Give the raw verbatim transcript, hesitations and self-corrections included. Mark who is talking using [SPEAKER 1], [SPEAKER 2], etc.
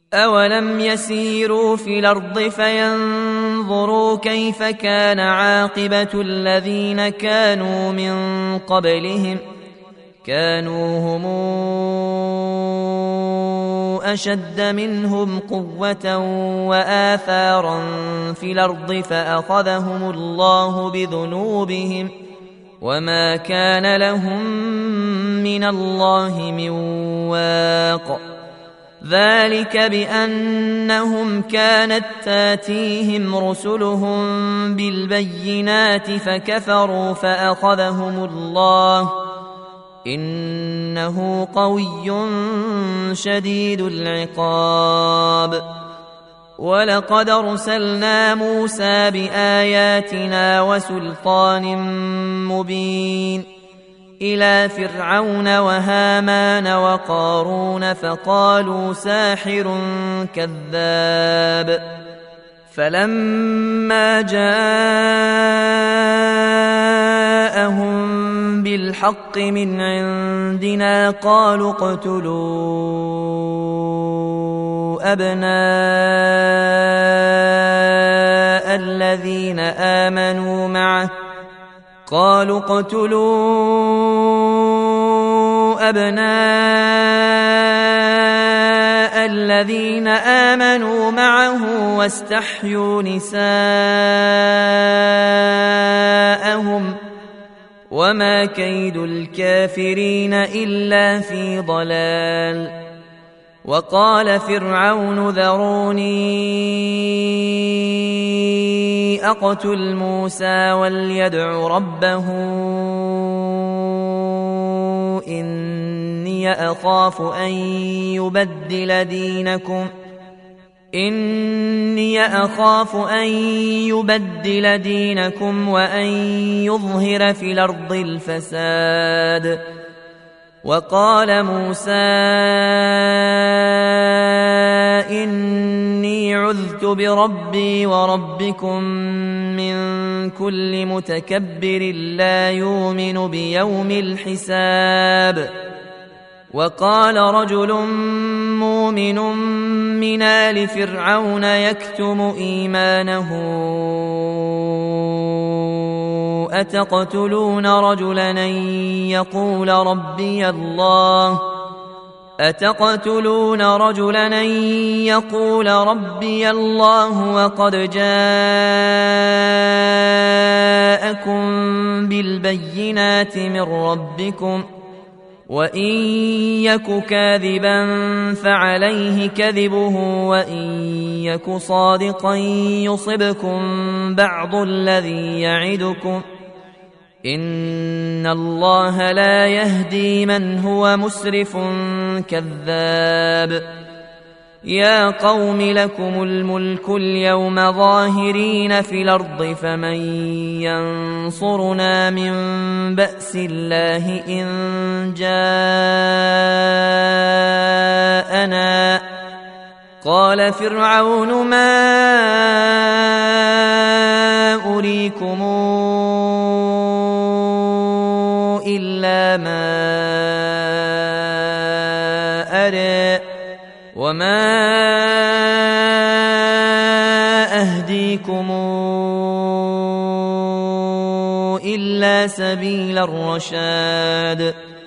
[SPEAKER 1] أولم يسيروا في الأرض فينظروا كيف كان عاقبة الذين كانوا من قبلهم كانوا هم أشد منهم قوة وآثارا في الأرض فأخذهم الله بذنوبهم وما كان لهم من الله من واق ذلك بأنهم كانت تاتيهم رسلهم بالبينات فكفروا فأخذهم الله إنه قوي شديد العقاب ولقد أرسلنا موسى بآياتنا وسلطان مبين إلى فرعون وهامان وقارون فقالوا ساحر كذاب فلما جاءهم بالحق من عندنا قالوا اقتلوا أبناء الذين آمنوا معه قالوا اقتلوا أبناء الذين آمنوا معه واستحيوا نساءهم وما كيد الكافرين إلا في ضلال وقال فرعون ذروني أقتل موسى وليدع ربه إني أخاف أن يبدل دينكم إني أخاف أن يبدل دينكم وأن يظهر في الأرض الفساد وقال موسى إني عذت بربي وربكم من كل متكبر لا يؤمن بيوم الحساب وقال رجل مؤمن من آل فرعون يكتم إيمانه أتقتلون رجلا أن يقول ربي الله أتقتلون رجلا أن يقول ربي الله وقد جاءكم بالبينات من ربكم وإن يك كاذبا فعليه كذبه وإن يك صادقا يصبكم بعض الذي يعدكم إن الله لا يهدي من هو مسرف كذاب يا قوم لكم الملك اليوم ظاهرين في الأرض فمن ينصرنا من بأس الله إن جاءنا قال فرعون ما أريكم إلا ما أرى وما أهديكم إلا سبيل الرشاد